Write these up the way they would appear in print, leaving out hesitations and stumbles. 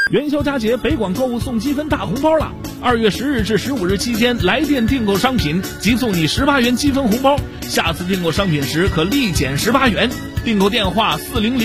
元宵佳节，北广购物送积分大红包了！2月10日至15日期间，来电订购商品即送你18元积分红包，下次订购商品时可立减18元。订购电话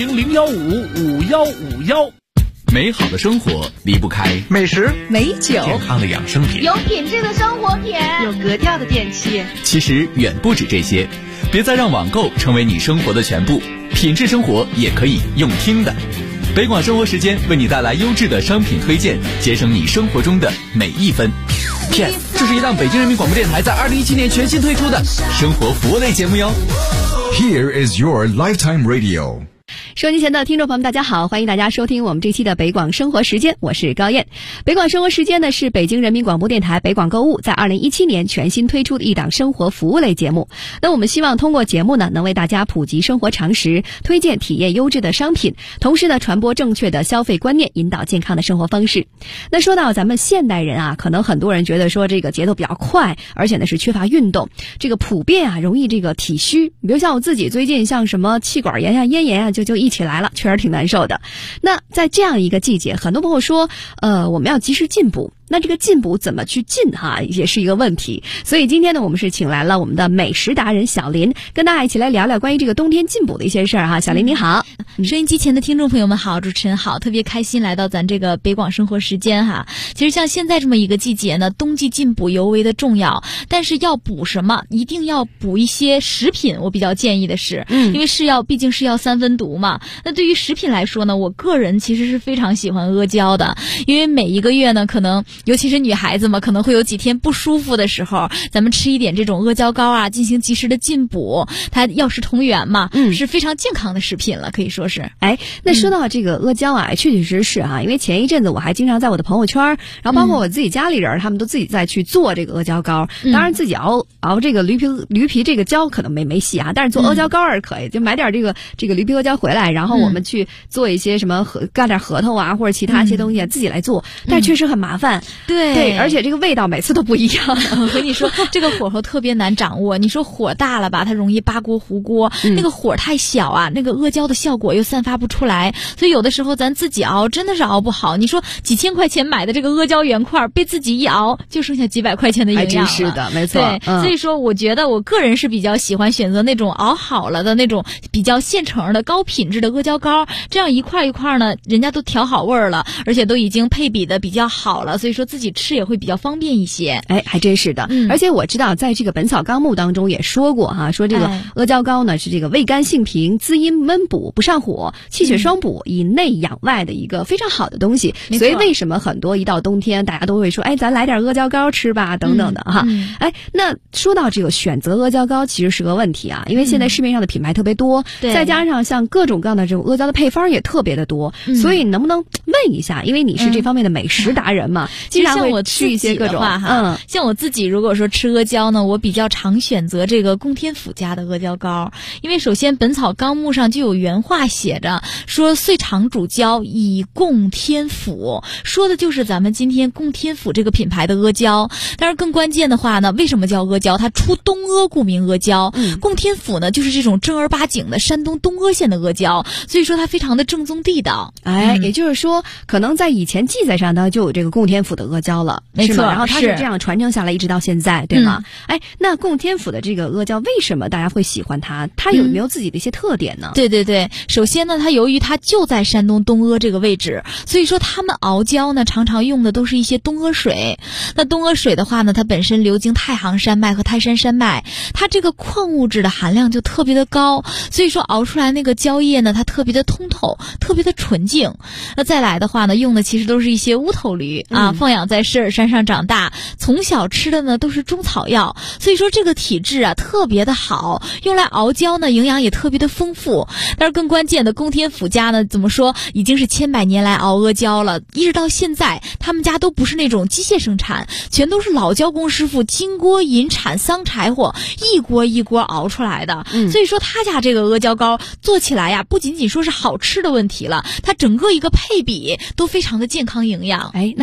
400-015-5151。 美好的生活离不开美食、 美酒、 健康的养生品、 有品质的生活品、 有格调的电器。 其实远不止这些，别再让网购成为你生活的全部，品质生活也可以用听的。北广生活时间为你带来优质的商品推荐，节省你生活中的每一分。PS， 这是一档北京人民广播电台在2017年全新推出的生活服务类节目哟。 Here is your lifetime radio。 收音机前的听众朋友们，大家好，欢迎大家收听我们这期的北广生活时间，我是高燕。北广生活时间呢是北京人民广播电台北广购物在2017年全新推出的一档生活服务类节目。那我们希望通过节目呢，能为大家普及生活常识，推荐体验优质的商品，同时呢传播正确的消费观念，引导健康的生活方式。那说到咱们现代人啊，可能很多人觉得说这个节奏比较快，而且呢是缺乏运动，这个普遍啊容易这个体虚。比如像我自己最近像什么气管炎啊、咽炎啊就一起来了，确实挺难受的。那在这样一个季节，很多朋友说我们要及时进补，那这个进补怎么去进也是一个问题。所以今天呢，我们是请来了我们的美食达人小林，跟大家一起来聊聊关于这个冬天进补的一些事儿小林你好。 收音机前的听众朋友们好，主持人好，特别开心来到咱这个北广生活时间其实像现在这么一个季节呢，冬季进补尤为的重要，但是要补什么，一定要补一些食品。我比较建议的是，因为毕竟是药三分毒嘛。那对于食品来说呢，我个人其实是非常喜欢阿胶的，因为每一个月呢，可能尤其是女孩子嘛，可能会有几天不舒服的时候，咱们吃一点这种阿胶膏进行及时的进补，它药食同源嘛，是非常健康的食品了，可以说是。 那说到这个阿胶确确实实因为前一阵子我还经常在我的朋友圈，然后包括我自己家里人，他们都自己在去做这个阿胶膏。当然自己熬这个驴皮这个胶可能没戏但是做阿胶膏是可以，就买点这个驴皮阿胶回来，然后我们去做一些什么干点核桃或者其他一些东西自己来做，但是确实很麻烦。对，而且这个味道每次都不一样。 我跟你说，这个火候特别难掌握。你说火大了吧，它容易扒锅糊锅；那个火太小那个阿胶的效果又散发不出来。所以有的时候咱自己熬真的是熬不好。你说几千块钱买的这个阿胶原块，被自己一熬就剩下几百块钱的营养了。 真是的，没错。 对，所以说我觉得我个人是比较喜欢选择那种熬好了的那种比较现成的高品质的阿胶膏，这样一块一块呢，人家都调好味儿了，而且都已经配比的比较好了，所以说自己吃也会比较方便一些。 还真是的。而且我知道在这个《本草纲目》当中也说过说这个阿胶膏呢是这个味甘性平、滋阴焖补、不上火、气血双补、以内养外的一个非常好的东西。所以为什么很多一到冬天大家都会说咱来点阿胶膏吃吧等等的那说到这个选择阿胶膏其实是个问题因为现在市面上的品牌特别多，再加上像各种各样的这种阿胶的配方也特别的多，所以能不能问一下，因为你是这方面的美食达人嘛，经常会吃一些各种像我自己如果说吃阿胶呢，我比较常选择这个供天府家的阿胶膏。因为首先《本草纲目》上就有原话写着说，岁长主胶以供天府，说的就是咱们今天供天府这个品牌的阿胶。但是更关键的话呢，为什么叫阿胶？它出东阿，故名阿胶。供天府呢就是这种正儿八经的山东东阿县的阿胶，所以说它非常的正宗地道。 也就是说可能在以前记载上呢就有这个供天府的阿胶了， 没错， 然后它是这样传承下来一直到现在，对吗？那供天府的这个阿胶为什么大家会喜欢它？它有没有自己的一些特点呢？ 对，首先呢，它由于它就在山东东阿这个位置，所以说他们熬胶呢常常用的都是一些东阿水。那东阿水的话呢，它本身流经太行山脉和泰山山脉，它这个矿物质的含量就特别的高，所以说熬出来那个胶液呢，它特别的通透，特别的纯净。那再来的话呢，用的其实都是一些乌头驴放养在狮耳山上长大，从小吃的呢都是中草药，所以说这个体质特别的好，用来熬胶呢营养也特别的丰富。但是更关键的，供天府家呢怎么说，已经是千百年来熬阿胶了，一直到现在他们家都不是那种机械生产，全都是老胶工师傅金锅银铲桑柴火一锅一锅熬出来的。所以说他家这个阿胶膏做起来不仅仅说是好吃的问题了，它整个一个配比都非常的健康营养。 那这样这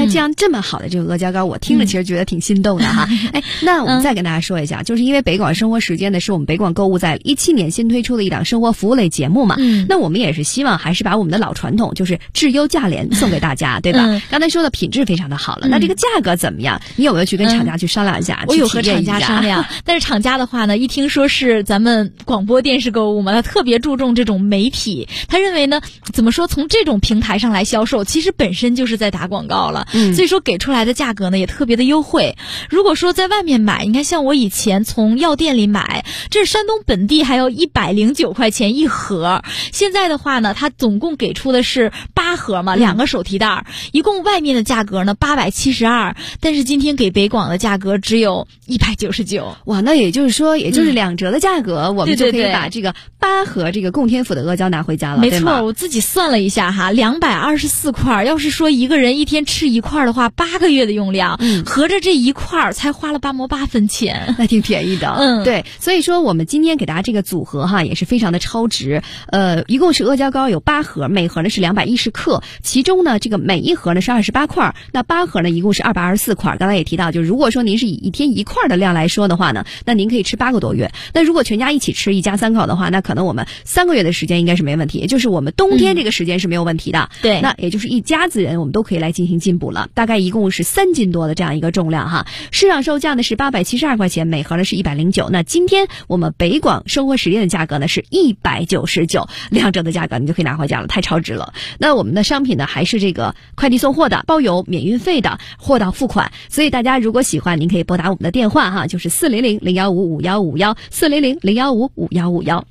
这么好的这个阿胶糕，我听着其实觉得挺心动的哈。那我们再跟大家说一下，就是因为北广生活时间呢，是我们北广购物在17年新推出的一档生活服务类节目嘛。那我们也是希望还是把我们的老传统，就是质优价廉送给大家，对吧？刚才说的品质非常的好了，那这个价格怎么样？你有没有去跟厂家去商量一下？ 我有和厂家商量，但是厂家的话呢，一听说是咱们广播电视购物嘛，他特别注重这种媒体，他认为呢，怎么说，从这种平台上来销售，其实本身就是在打广告了，所以说给出来的价格呢也特别的优惠。如果说在外面买，你看像我以前从药店里买，这是山东本地还要109块钱一盒，现在的话呢，它总共给出的是8盒嘛，2个手提袋，一共外面的价格呢872，但是今天给北广的价格只有199。 哇，那也就是说，也就是2折的价格，我们就可以把这个8盒这个供天府的阿胶拿回家了， 没错，我自己算了一下哈，224块，要是说一个人一天吃1块的话，8个月的用量，合着这1块才花了8毛8分钱， 那挺便宜的。对，所以说我们今天给大家这个组合哈，也是非常的超值。一共是阿胶糕有8盒，每盒呢是210克，其中呢这个每一盒呢是28块，那8盒呢一共是224块。刚才也提到，就如果说您是以一天1块的量来说的话呢，那您可以吃8个多月。那如果全家一起吃，一家3口的话，那可能我们3个月的时间应该是没问题，也就是我们冬天这个时间是没有问题的。 对， 那也就是一家子人我们都可以来进行进补了，大概一共是3斤多的这样一个重量哈。市场售价呢是872块钱，每盒呢是109。那今天我们北广生活实验的价格呢是199，2折的价格你就可以拿回家了，太超值了。那我们的商品呢还是这个快递送货的，包邮免运费的，货到付款。所以大家如果喜欢，您可以拨打我们的电话哈，就是400-015-5151 400-015-5151。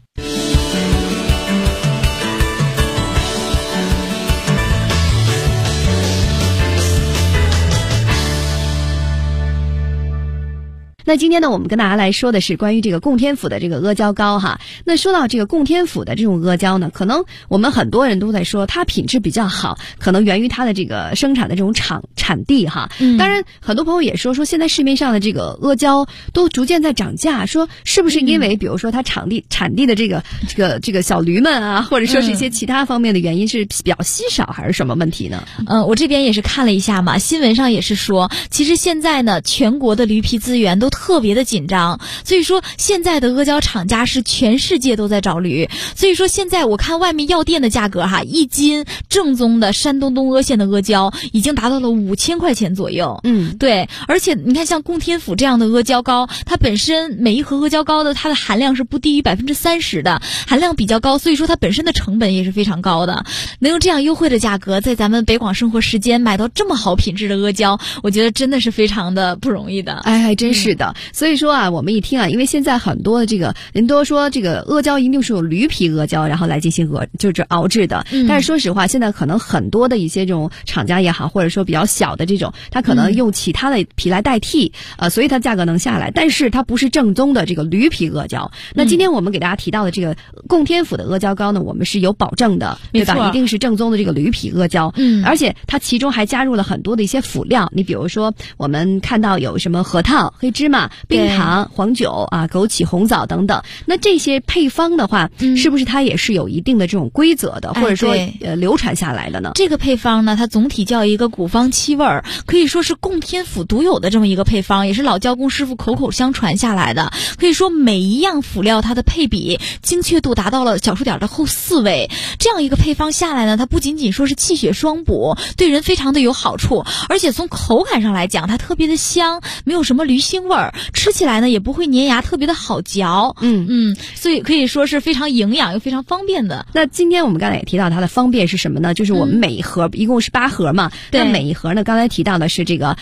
那今天呢，我们跟大家来说的是关于这个供天府的这个阿胶糕哈。那说到这个供天府的这种阿胶呢，可能我们很多人都在说它品质比较好，可能源于它的这个生产的这种产地哈。当然，很多朋友也说现在市面上的这个阿胶都逐渐在涨价，说是不是因为比如说它产地的这个小驴们啊，或者说是一些其他方面的原因是比较稀少，还是什么问题呢？ 我这边也是看了一下嘛，新闻上也是说，其实现在呢，全国的驴皮资源都特别的紧张，所以说现在的阿胶厂家是全世界都在找驴，所以说现在我看外面药店的价格哈，1斤正宗的山东东阿县的阿胶已经达到了5000块钱左右。对，而且你看像供天府这样的阿胶糕，它本身每一盒阿胶糕的它的含量是不低于30%的，含量比较高，所以说它本身的成本也是非常高的。能用这样优惠的价格在咱们北广生活时间买到这么好品质的阿胶，我觉得真的是非常的不容易的。 哎，还真是的。所以说啊，我们一听啊，因为现在很多的这个人都说这个阿胶一定是有驴皮阿胶，然后来进行就是熬制的。但是说实话，现在可能很多的一些这种厂家也好，或者说比较小的这种，它可能用其他的皮来代替，所以它价格能下来，但是它不是正宗的这个驴皮阿胶。那今天我们给大家提到的这个供天府的阿胶糕呢，我们是有保证的，对吧？一定是正宗的这个驴皮阿胶。而且它其中还加入了很多的一些辅料，你比如说我们看到有什么核桃、黑芝麻、冰糖、黄酒啊、枸杞、红枣等等。那这些配方的话，是不是它也是有一定的这种规则的，或者说流传下来的呢？ 这个配方呢，它总体叫一个古方七味儿，可以说是供天府独有的这么一个配方，也是老胶工师傅口口相传下来的。可以说每一样辅料它的配比精确度达到了小数点的后4位。这样一个配方下来呢，它不仅仅说是气血双补，对人非常的有好处，而且从口感上来讲，它特别的香，没有什么驴腥味儿，吃起来呢也不会粘牙，特别的好嚼。所以可以说是非常营养又非常方便的。 那今天我们刚才也提到它的方便是什么呢？就是我们每一盒一共是8盒嘛，那每一盒呢，刚才提到的是这个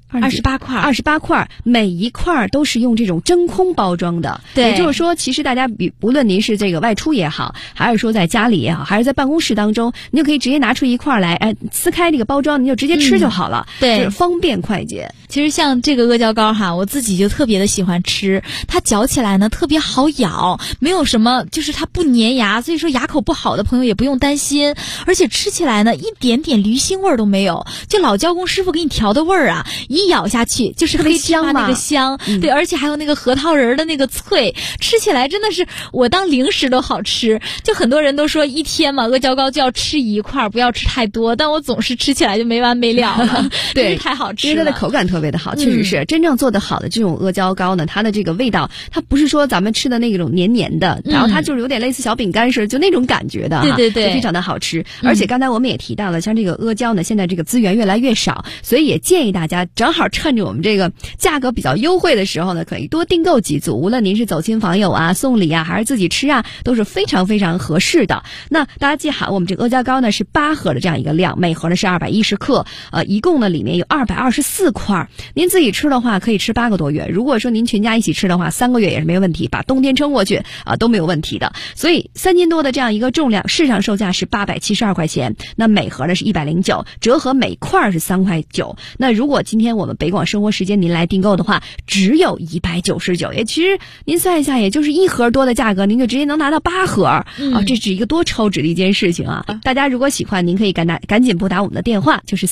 28块，每一块都是用这种真空包装的。 对， 也就是说，其实大家不论您是这个外出也好，还是说在家里也好，还是在办公室当中，你就可以直接拿出一块来，撕开这个包装，你就直接吃就好了。 对， 就是方便快捷。 其实像这个阿胶糕哈，我自己就特别的喜欢吃，它嚼起来呢特别好咬，没有什么就是它不粘牙，所以说牙口不好的朋友也不用担心，而且吃起来呢一点点驴腥味都没有，就老胶工师傅给你调的味儿啊，一咬下去就是黑芝麻那个香，对，而且还有那个核桃仁的那个脆，吃起来真的是我当零食都好吃。就很多人都说一天嘛阿胶糕就要吃一块，不要吃太多，但我总是吃起来就没完没了了对， 太好吃了， 因为它的口感特别的好，确实是真正做得好的这种阿胶糕呢，它的这个味道，它不是说咱们吃的那种黏黏的，然后它就是有点类似小饼干似的，就那种感觉的哈， 对对对， 就非常的好吃。而且刚才我们也提到了，像这个阿胶呢，现在这个资源越来越少，所以也建议大家正好趁着我们这个价格比较优惠的时候呢，可以多订购几组，无论您是走亲访友啊、送礼啊，还是自己吃啊，都是非常非常合适的。那大家记好，我们这个阿胶糕呢是8盒的这样一个量，每盒呢是210克，一共呢里面有224块。您自己吃的话可以吃8个多月，如果说您全家一起吃的话，3个月也是没问题，把冬天撑过去都没有问题的。所以3斤多的这样一个重量，市场售价是872块钱，那每盒呢是109，折合每块是3块9。那如果今天我们北广生活时间您来订购的话，只有199，也其实您算一下，也就是1盒多的价格，您就直接能拿到8盒这是一个多超值的一件事情啊！大家如果喜欢，您可以赶紧拨打我们的电话，就是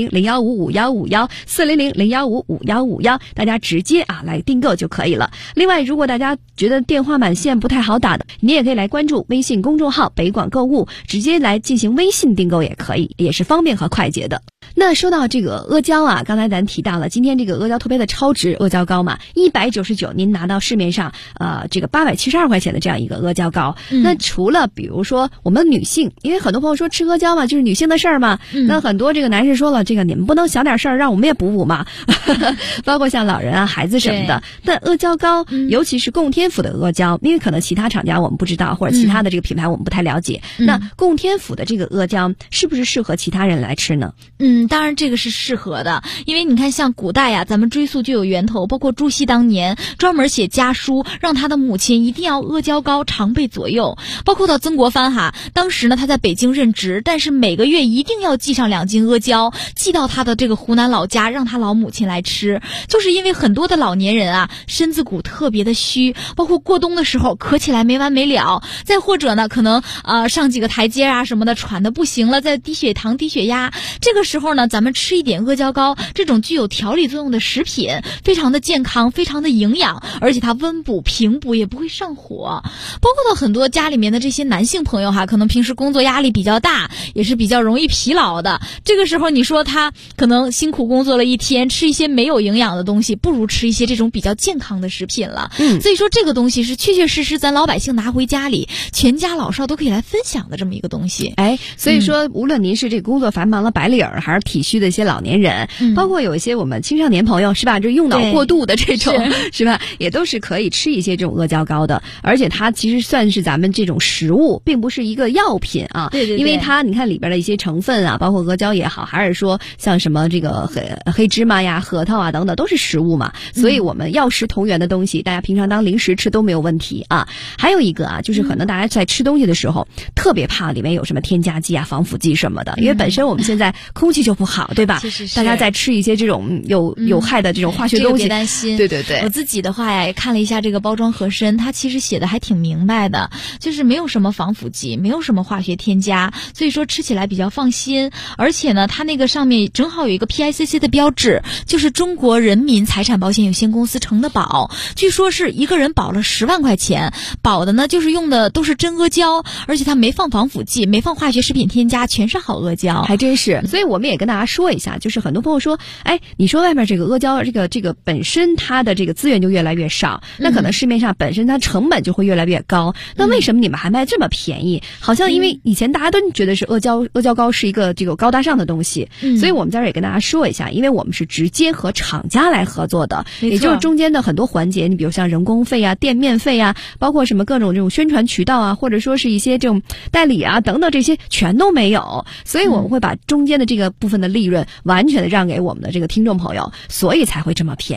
400-015-5151，400-015-5151，大家直接来订购就可以了。另外，如果大家觉得电话满线不太好打的，您也可以来关注微信公众号北广购物，直接来进行微信订购也可以，也是方便和快捷的。那说到这个阿胶啊，刚才咱提到了，今天这个阿胶特别的超值阿胶糕嘛，199您拿到市面上这个872块钱的这样一个阿胶糕。那除了比如说我们女性，因为很多朋友说吃阿胶嘛就是女性的事儿嘛，那很多这个男士说了，这个你们不能小点事儿让我们也补嘛包括像老人啊、孩子什么的。但阿胶糕，尤其是供天府的阿胶，因为可能其他厂家我们不知道，或者其他的这个品牌我们不太了解，那供天府的这个阿胶是不是适合其他人来吃呢？ 当然这个是适合的，因为你看像古代呀，咱们追溯就有源头，包括朱熹当年专门写家书，让他的母亲一定要阿胶糕常备左右，包括到曾国藩哈，当时呢他在北京任职，但是每个月一定要寄上2斤阿胶，寄到他的这个湖南老家，让他老母亲来吃，就是因为很多的老年人啊，身子骨特别的虚，包括过冬的时候咳起来没完没了，再或者呢可能上几个台阶啊什么的喘得不行了，在低血糖低血压，这个时候呢咱们吃一点阿胶糕，这种具有调理作用的食品非常的健康，非常的营养，而且它温补平补，也不会上火。包括到很多家里面的这些男性朋友哈，可能平时工作压力比较大，也是比较容易疲劳的，这个时候你说他可能辛苦工作了一天，吃一些没有营养的东西，不如吃一些这种比较健康的食品了。所以说这个东西是确确实实咱老百姓拿回家里，全家老少都可以来分享的这么一个东西。 所以说无论您是这个工作繁忙的白领儿，还是体虚的一些老年人，包括有一些我们青少年朋友是吧，就用脑过度的这种是吧，也都是可以吃一些这种阿胶糕的。而且它其实算是咱们这种食物，并不是一个药品啊。 对， 因为它你看里边的一些成分啊，包括阿胶也好，还是说像什么这个黑芝麻呀、核桃啊等等，都是食物嘛。所以我们药食同源的东西，大家平常当零食吃都没有问题啊。还有一个啊，就是可能大家在吃东西的时候，特别怕里面有什么添加剂啊、防腐剂什么的，因为本身我们现在空气就不好，对吧？大家在吃一些这种有害的这种化学东西， 别担心。 对， 我自己的话呀，也看了一下这个包装盒身，它其实写的还挺明白的，就是没有什么防腐剂，没有什么化学添加，所以说吃起来比较放心。而且呢，它那个上面正好有一个 PICC 的标志，就是中国人民财产保险有限公司承的保，据说是一个人保了10万块钱，保的呢就是用的都是真阿胶，而且它没放防腐剂，没放化学食品添加，全是好阿胶， 还真是。所以我们也跟大家说一下，就是很多朋友说，你说外面这个阿胶这个本身它的这个资源就越来越少，那可能市面上本身它成本就会越来越高，那为什么你们还卖这么便宜？好像因为以前大家都觉得是阿胶糕是一个这个高大上的东西，所以我们在这儿也跟大家说一下，因为我们是直接和厂家来合作的，也就是中间的很多环节，你比如像人工费啊、店面费啊，包括什么各种这种宣传渠道啊，或者说是一些这种代理啊等等，这些全都没有，所以我们会把中间的这个部分的利润完全的让给我们的这个听众朋友，所以才会这么便宜。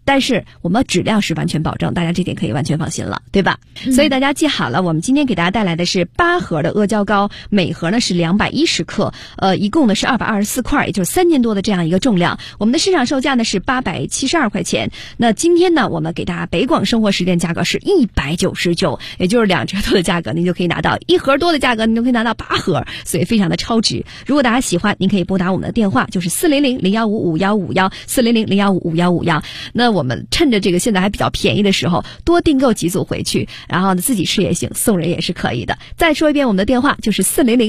但是我们质量是完全保证，大家这点可以完全放心了，对吧？所以大家记好了，我们今天给大家带来的是8盒的阿胶糕，每盒呢是210克，一共呢是224块，也就是3斤多的这样一个重量。我们的市场售价呢是872块钱。那今天呢，我们给大家北广生活时间价格是199，也就是2折多的价格，您就可以拿到1盒多的价格，您就可以拿到8盒，所以非常的超值。如果大家喜欢，您可以拨打我们的电话，就是400-015-5151，400-015-5151。那我们趁着这个现在还比较便宜的时候，多订购几组回去，然后呢自己吃也行，送人也是可以的。再说一遍我们的电话，就是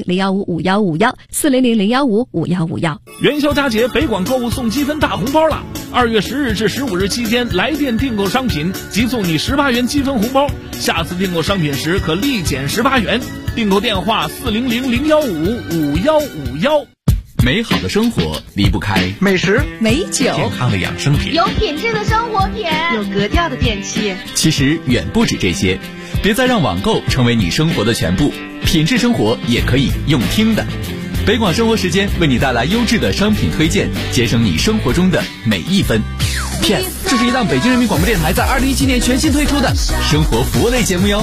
400-015-5151，400-015-5151。 元宵佳节北广购物送积分大红包了！2月10日至15日期间，来电订购商品即送你18元积分红包，下次订购商品时可立减18元。订购电话400-015-5151。 美好的生活离不开美食、 美酒、 健康的养生品、 有品质的生活品、 有格调的电器。 其实远不止这些，别再让网购成为你生活的全部，品质生活也可以用听的。北广生活时间为你带来优质的商品推荐，节省你生活中的每一分。 Yes， 这是一档北京人民广播电台在2017年全新推出的生活服务类节目哟。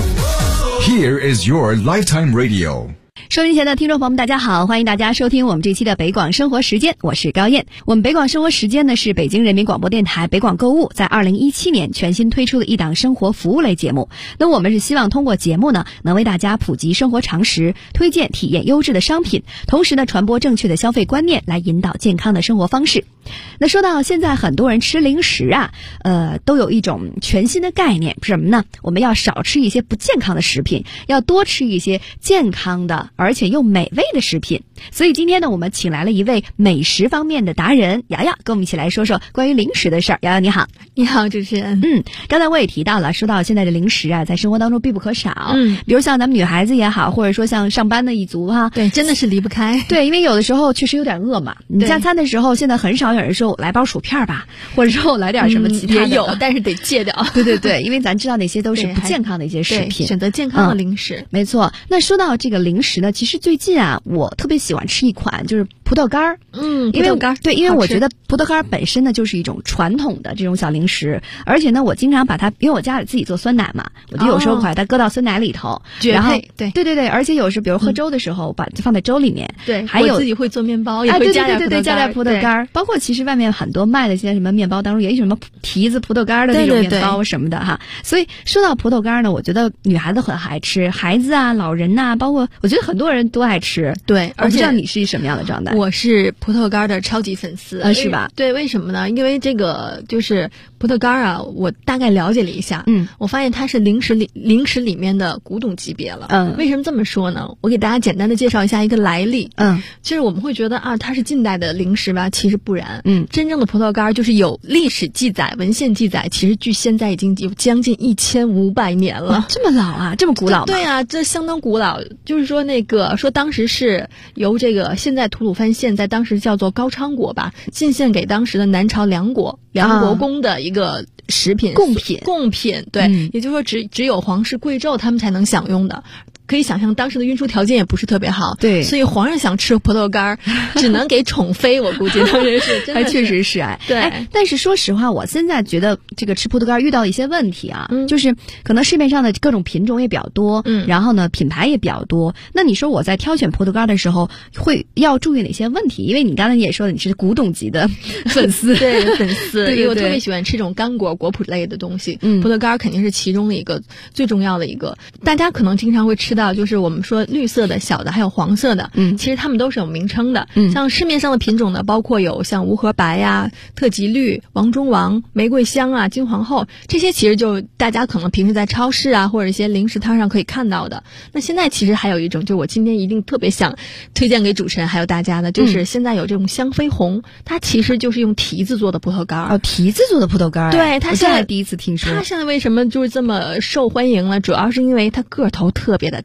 Here is your lifetime radio. 收音前的听众朋友们，大家好，欢迎大家收听我们这期的北广生活时间，我是高燕。我们北广生活时间呢是北京人民广播电台北广购物在2017年全新推出的一档生活服务类节目。那我们是希望通过节目呢，能为大家普及生活常识，推荐体验优质的商品，同时呢传播正确的消费观念，来引导健康的生活方式。那说到现在很多人吃零食啊，都有一种全新的概念，什么呢？我们要少吃一些不健康的食品，要多吃一些健康的而且又美味的食品。所以今天呢，我们请来了一位美食方面的达人瑶瑶，跟我们一起来说说关于零食的事儿。瑶瑶你好。 你好，主持人。 刚才我也提到了，说到现在的零食啊，在生活当中必不可少。比如像咱们女孩子也好，或者说像上班的一族哈， 对，真的是离不开。 对，因为有的时候确实有点饿嘛。你加餐的时候，现在很少有人说我来包薯片吧，或者说我来点什么其他的。 也有，但是得戒掉。 对，因为咱知道哪些都是不健康的一些食品， 选择健康的零食。 没错。那说到这个零食呢，其实最近啊，我特别喜欢吃一款就是葡萄干儿。 葡萄干儿。 对，因为我觉得葡萄干儿本身呢就是一种传统的这种小零食，而且呢我经常把它，因为我家里自己做酸奶嘛，我就有时候把它搁到酸奶里头， 绝配。 对，而且有时比如喝粥的时候，把它放在粥里面。 对， 还有我自己会做面包，也会加点葡萄干儿。包括其实外面很多卖的一些什么面包当中也有什么提子葡萄干的那种面包什么的哈。所以说到葡萄干呢，我觉得女孩子很爱吃，孩子啊、老人呐，包括我觉得很多人都爱吃。 对， 而且不知道你是什么样的状态？ 我是葡萄干的超级粉丝， 是吧？ 对，为什么呢？因为这个就是葡萄干啊，我大概了解了一下，我发现它是零食里面的古董级别了。为什么这么说呢？我给大家简单的介绍一下一个来历。就是我们会觉得啊，它是近代的零食吧，其实不然。真正的葡萄干就是有历史记载、文献记载，其实距现在已经有将近1500年了。 这么老啊，这么古老吗？ 对啊，这相当古老。就是说说当时是由这个现在吐鲁番县在当时叫做高昌国吧，进献给当时的南朝梁国公的一个食品贡品。对，也就是说只有皇室贵胄他们才能享用的。可以想象当时的运输条件也不是特别好， 对， 所以皇上想吃葡萄干只能给宠妃，我估计当时是真的是， 还确实是对。 但是说实话，我现在觉得这个吃葡萄干遇到一些问题啊，就是可能市面上的各种品种也比较多，然后呢品牌也比较多。那你说我在挑选葡萄干的时候要注意哪些问题？因为你刚才也说了，你是古董级的粉丝， 对粉丝，因为我特别喜欢吃这种干果果脯类的东西，葡萄干肯定是其中的一个最重要的一个。大家可能经常会吃到就是我们说绿色的小的还有黄色的，其实它们都是有名称的。像市面上的品种呢，包括有像无核白呀、特级绿、王中王、玫瑰香啊、金皇后，这些其实就大家可能平时在超市啊或者一些零食摊上可以看到的。那现在其实还有一种，就我今天一定特别想推荐给主持人还有大家的，就是现在有这种香妃红，它其实就是用提子做的葡萄干。 提子做的葡萄干。 对，它现在第一次听说。 它现在为什么就是这么受欢迎了？主要是因为它个头特别的大。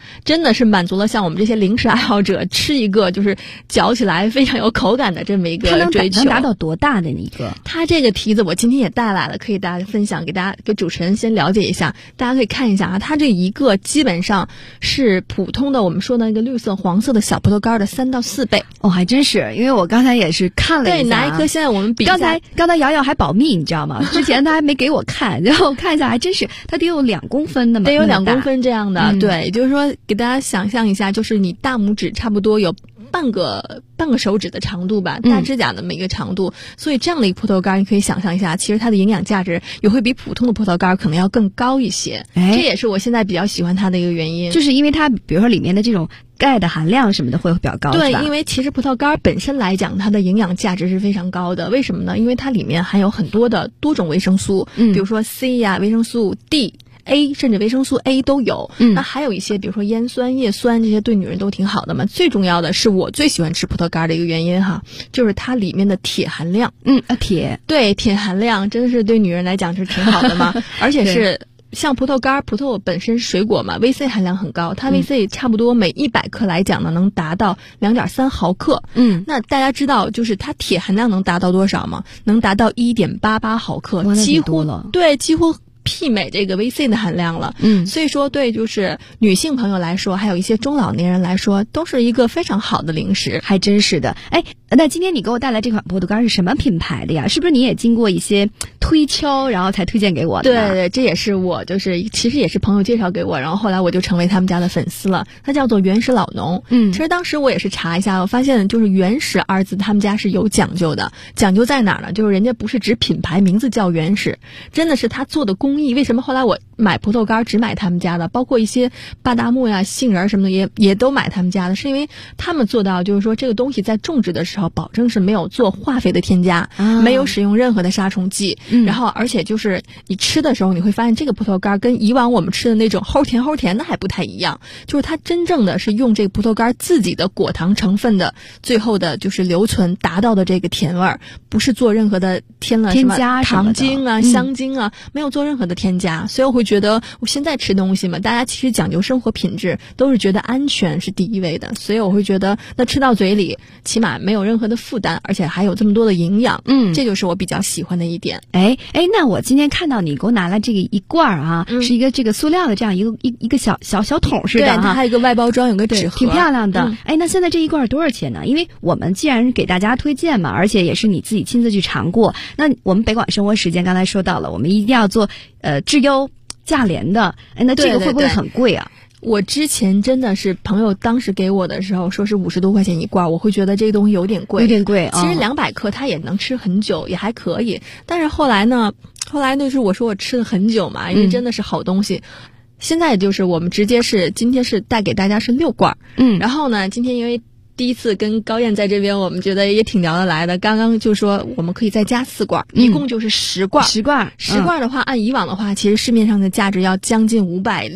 真的是满足了像我们这些零食爱好者吃一个就是嚼起来非常有口感的这么一个追求。 能达到多大的一个？ 它这个提子我今天也带来了，可以大家分享给大家，给主持人先了解一下。大家可以看一下啊，它这一个基本上是普通的我们说的那个绿色黄色的小葡萄干的3到4倍。 哦，还真是，因为我刚才也是看了一下， 对，拿一颗现在我们比刚才瑶瑶还保密，你知道吗？之前他还没给我看，然后我看一下，还真是它得有2公分的嘛， 得有2公分这样的。对，也就是说给大家想象一下，就是你大拇指差不多有半个手指的长度吧，大指甲的每个长度。所以这样的一个葡萄干，你可以想象一下，其实它的营养价值也会比普通的葡萄干可能要更高一些。这也是我现在比较喜欢它的一个原因， 就是因为它比如说里面的这种钙的含量什么的会比较高。 对，因为其实葡萄干本身来讲，它的营养价值是非常高的。为什么呢？因为它里面含有很多的多种维生素，比如说 C 呀、维生素 D、A 甚至维生素 A 都有。那还有一些比如说烟酸、叶酸，这些对女人都挺好的嘛。最重要的是我最喜欢吃葡萄干的一个原因哈，就是它里面的铁含量。 铁， 对，铁含量真的是对女人来讲是挺好的嘛。而且是像葡萄干，葡萄本身水果嘛，VC 含量很高，它 VC 差不多每100克来讲呢，能达到2.3毫克。那大家知道就是它铁含量能达到多少吗？能达到1.88毫克，几乎媲美这个 VC 的含量了。所以说对就是女性朋友来说，还有一些中老年人来说，都是一个非常好的零食。 还真是的。那今天你给我带来这款葡萄干是什么品牌的呀？是不是你也经过一些推敲，然后才推荐给我的？ 对，这也是我其实也是朋友介绍给我，然后后来我就成为他们家的粉丝了。它叫做原始老农。其实当时我也是查一下，我发现就是原始2字他们家是有讲究的。讲究在哪儿呢？就是人家不是指品牌名字叫原始，真的是他做的工艺。为什么后来我买葡萄干只买他们家的，包括一些巴达木呀、杏仁什么的也都买他们家的，是因为他们做到就是说这个东西在种植的时候保证是没有做化肥的添加，没有使用任何的杀虫剂。然后而且就是你吃的时候，你会发现这个葡萄干跟以往我们吃的那种齁甜的还不太一样，就是它真正的是用这个葡萄干自己的果糖成分的最后的就是留存达到的这个甜味儿，不是做任何的添加糖精啊、香精啊，没有做任何的添加。所以我会觉得我现在吃东西嘛，大家其实讲究生活品质，都是觉得安全是第一位的。所以我会觉得那吃到嘴里起码没有任何的负担，而且还有这么多的营养。这就是我比较喜欢的一点。 那我今天看到你给我拿了这个一罐啊，是一个这个塑料的这样一个小桶似的。 对，它还有一个外包装，有个纸盒， 挺漂亮的。那现在这一罐多少钱呢？因为我们既然给大家推荐嘛，而且也是你自己亲自去尝过，那我们北广生活时间刚才说到了，我们一定要做质优价廉的。那这个会不会很贵啊？ 我之前真的是朋友当时给我的时候说是50多块钱一罐，我会觉得这个东西有点贵。 有点贵。 其实200克它也能吃很久，也还可以。但是后来就是我说我吃了很久嘛，因为真的是好东西。现在就是我们直接今天是带给大家是6罐。然后呢，今天因为第一次跟高燕在这边，我们觉得也挺聊得来的。刚刚就说我们可以再加4罐，一共就是10罐。10罐的话，按以往的话，其实市面上的价值要将近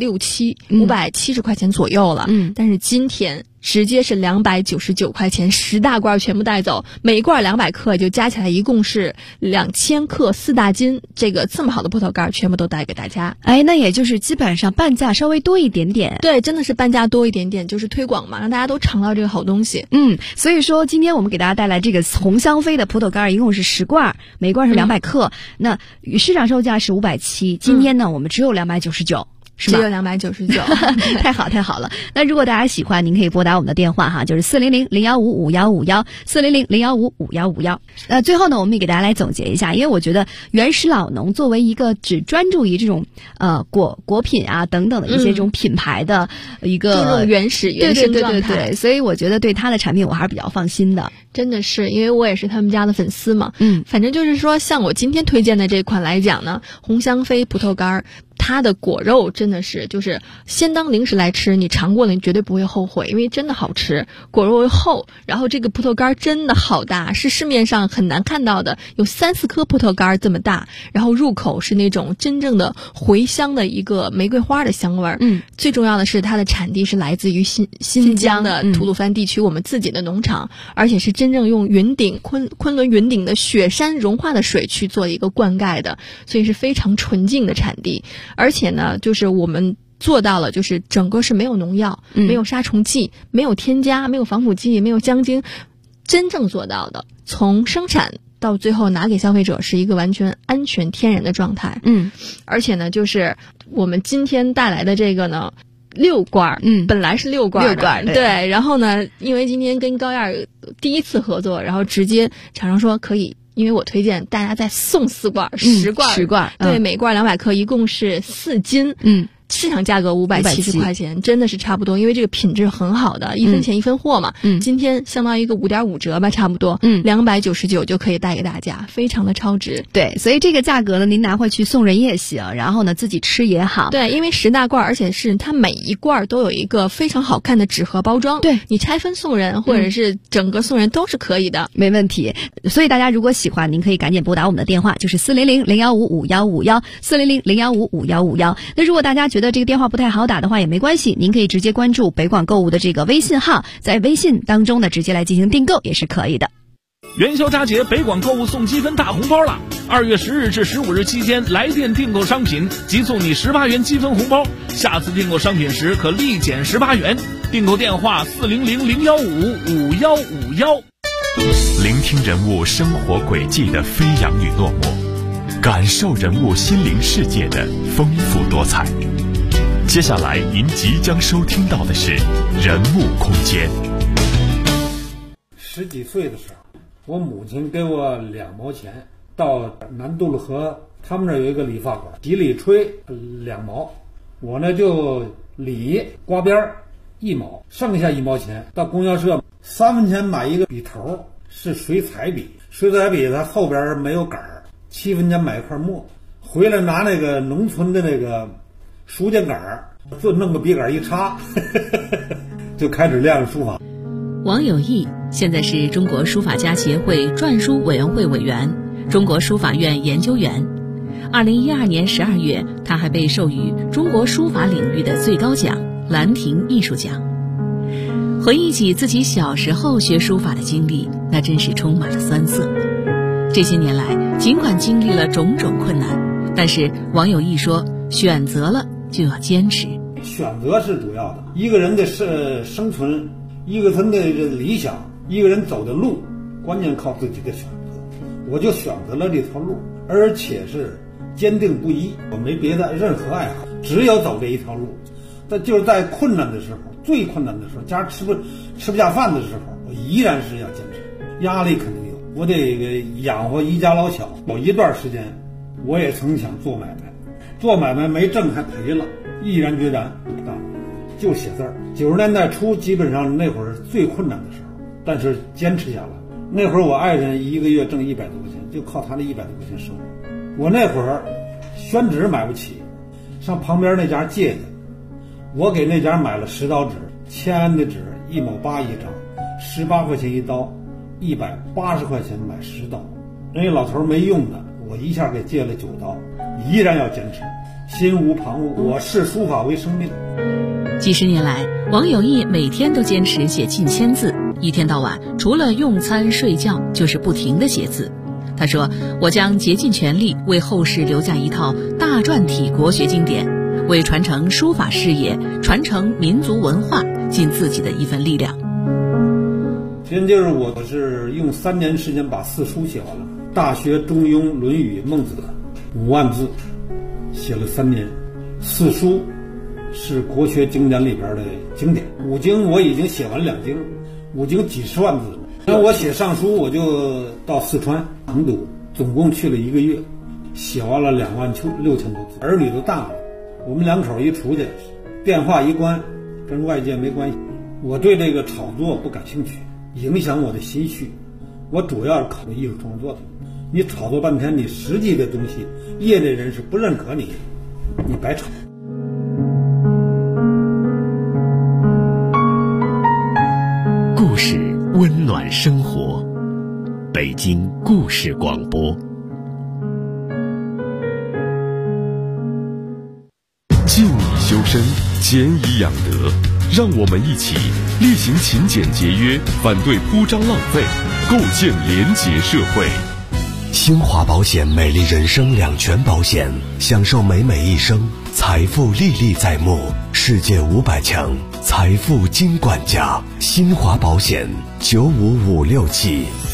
570块钱左右了。但是今天直接是299块钱，10大罐全部带走，每一罐200克，就加起来一共是2000克，4大斤。这么好的葡萄干全部都带给大家。 那也就是基本上半价稍微多一点点。 对，真的是半价多一点点，就是推广嘛，让大家都尝到这个好东西。 所以说今天我们给大家带来这个红香妃的葡萄干，一共是10罐，每罐是200克。那市场售价是570，今天呢我们只有299。 只有299， 太好了。那如果大家喜欢，您可以拨打我们的电话哈，就是400-015-5151，400-015-5151。最后呢，我们也给大家来总结一下，因为我觉得原始老农作为一个只专注于这种果品啊等等的一些这种品牌的一个这种原生状态， 对，所以我觉得对它的产品我还是比较放心的。 真的是，因为我也是他们家的粉丝嘛。反正就是说，像我今天推荐的这款来讲呢，红香妃葡萄干，它的果肉真的是就是先当零食来吃，你尝过了你绝对不会后悔，因为真的好吃，果肉又厚，然后这个葡萄干真的好大，是市面上很难看到的，有3-4颗葡萄干这么大，然后入口是那种真正的回香的一个玫瑰花的香味儿。最重要的是它的产地是来自于新疆的吐鲁番地区，我们自己的农场，而且是真正用昆仑云顶的雪山融化的水去做一个灌溉的，所以是非常纯净的产地。而且呢，就是我们做到了，就是整个是没有农药、没有杀虫剂、没有添加、没有防腐剂、没有香精，真正做到的，从生产到最后拿给消费者是一个完全安全天然的状态。而且呢，就是我们今天带来的这个呢，6罐，本来是6罐的，对。然后呢，因为今天跟高燕第一次合作，然后直接厂商说可以。因为我推荐大家再送4罐，10罐，对，每罐200克，一共是4斤，市场价格570块钱，真的是差不多，因为这个品质很好的，1分钱1分货嘛。今天相当于一个5.5折吧，差不多，299就可以带给大家，非常的超值。 对，所以这个价格呢，您拿回去送人也行，然后呢自己吃也好。 对，因为10大罐，而且是它每一罐都有一个非常好看的纸盒包装，对，你拆分送人或者是整个送人都是可以的， 没问题。所以大家如果喜欢，您可以赶紧拨打我们的电话，就是400-015-5151，400-015-5151。那如果大家觉得这个电话不太好打的话也没关系，您可以直接关注北广购物的这个微信号，在微信当中呢直接来进行订购也是可以的。 元宵佳节，北广购物送积分大红包了！2月10日至15日期间，来电订购商品即送你18元积分红包，下次订购商品时可立减18元。订购电话400-015-5151。 聆听人物生活轨迹的飞扬与落寞，感受人物心灵世界的丰富多彩。接下来您即将收听到的是人物空间。 10几岁的时候，我母亲给我2毛钱，到南杜勒河，他们那儿有一个理发馆，洗理吹2毛，我呢就理刮边1毛，剩下1毛钱到供销社3分钱买一个笔头，是水彩笔，水彩笔它后边没有杆儿，7分钱买一块墨，回来拿那个农村的那个书架杆儿，就弄个笔杆一插，就开始练书法。 王有义现在是中国书法家协会篆书委员会委员、中国书法院研究员。2012年12月，他还被授予中国书法领域的最高奖兰亭艺术奖。回忆起自己小时候学书法的经历，那真是充满了酸涩。这些年来，尽管经历了种种困难，但是王有义说，选择了就要坚持。 选择是主要的，一个人的生存，一个人的理想，一个人走的路，关键靠自己的选择。我就选择了这条路，而且是坚定不移，我没别的任何爱好，只有走这一条路。但就是在困难的时候，最困难的时候，家吃不下饭的时候，我依然是要坚持。压力肯定有，我得养活一家老小。有一段时间，我也曾想做买卖，做买卖没挣还赔了，毅然决然就写字儿。90年代初，基本上那会儿是最困难的时候，但是坚持下来。那会儿我爱人一个月挣100多块钱，就靠他那100多块钱生活。我那会儿宣纸买不起，上旁边那家借的，我给那家买了10刀纸，签安的纸1毛8一张，18块钱一刀，180块钱买10刀。人家老头没用的，我一下给借了9刀，依然要坚持，心无旁骛，我视书法为生命。 几十年来，王有义每天都坚持写近1000字，一天到晚除了用餐睡觉就是不停地写字。他说，我将竭尽全力为后世留下一套大篆体国学经典，为传承书法事业、传承民族文化尽自己的一份力量。 现在就是我是用3年时间把4书写完了，《大学》《中庸》《论语》《孟子》5万字，写了3年。4书是国学经典里边的经典，5经我已经写完2经，5经几十万字。那我写上书，我就到四川成都，总共去了1个月，写完了26000多字。儿女都大了，我们2口一出去，电话一关，跟外界没关系。我对这个炒作不感兴趣，影响我的心绪。我主要是考虑艺术创作的。你炒作半天，你实际的东西，业内人士不认可你，你白炒。 故事温暖生活，北京故事广播。敬以修身，俭以养德，让我们一起厉行勤俭节约，反对铺张浪费，构建廉洁社会。 兴华保险美丽人生2全保险，享受美一生， 财富历历在目，世界500强财富金管家，新华保险95567。